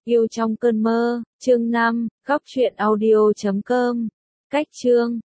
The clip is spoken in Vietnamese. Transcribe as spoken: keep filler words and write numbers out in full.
Yêu trong cơn mơ, chương năm, góc truyện audio chấm com. Cách chương